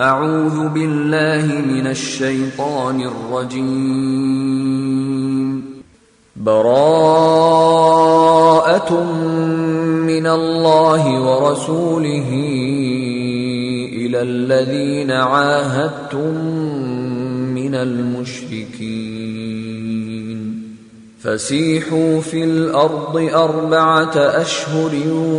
أعوذ بالله من الشيطان الرجيم. براءة من الله ورسوله إلى الذين عاهدتم من المشركين فسيحوا في الأرض 4 أشهر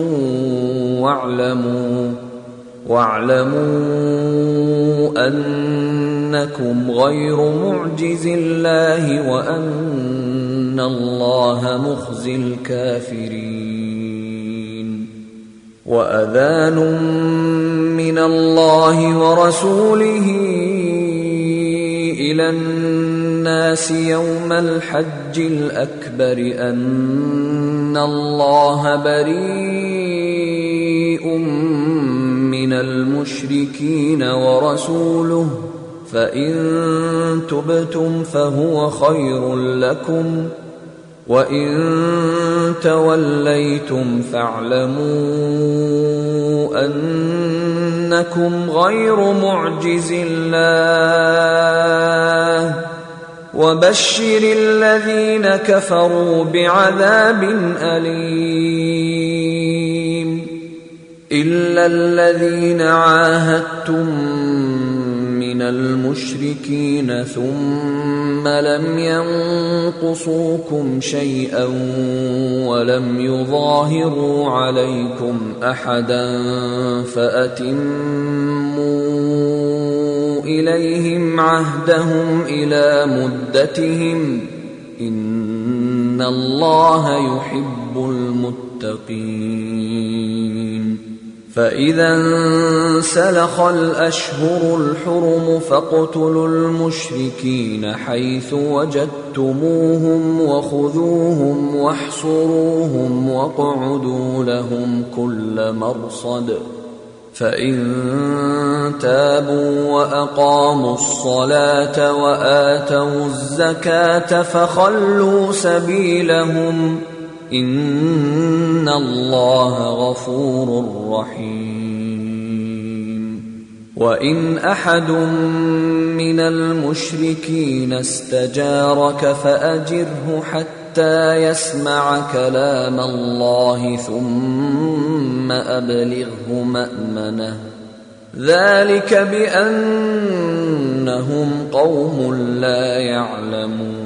واعلموا أنكم غير معجز الله وأن الله مخزي الكافرين. وأذان من الله ورسوله إلى الناس يوم الحج الأكبر أن الله بريء من المشركين ورسوله فإن تبتم فهو خير لكم وإن توليتم فاعلموا أنكم غير معجز الله وبشر الذين كفروا بعذاب أليم. إلا الذين عاهدتم من المشركين ثم لم ينقصوكم شيئا ولم يظاهروا عليكم أحدا فأتموا إليهم عهدهم إلى مدتهم إن الله يحب المتقين. فإذا انسلخ الأشهر الحرم فاقتلوا المشركين حيث وجدتموهم وخذوهم واحصروهم واقعدوا لهم كل مرصد. فإن تابوا وأقاموا الصلاة وآتوا الزكاة فخلوا سبيلهم إن الله غفور رحيم. وإن أحد من المشركين استجارك فأجره حتى يسمع كلام الله ثم أبلغه مأمنه ذلك بأنهم قوم لا يعلمون.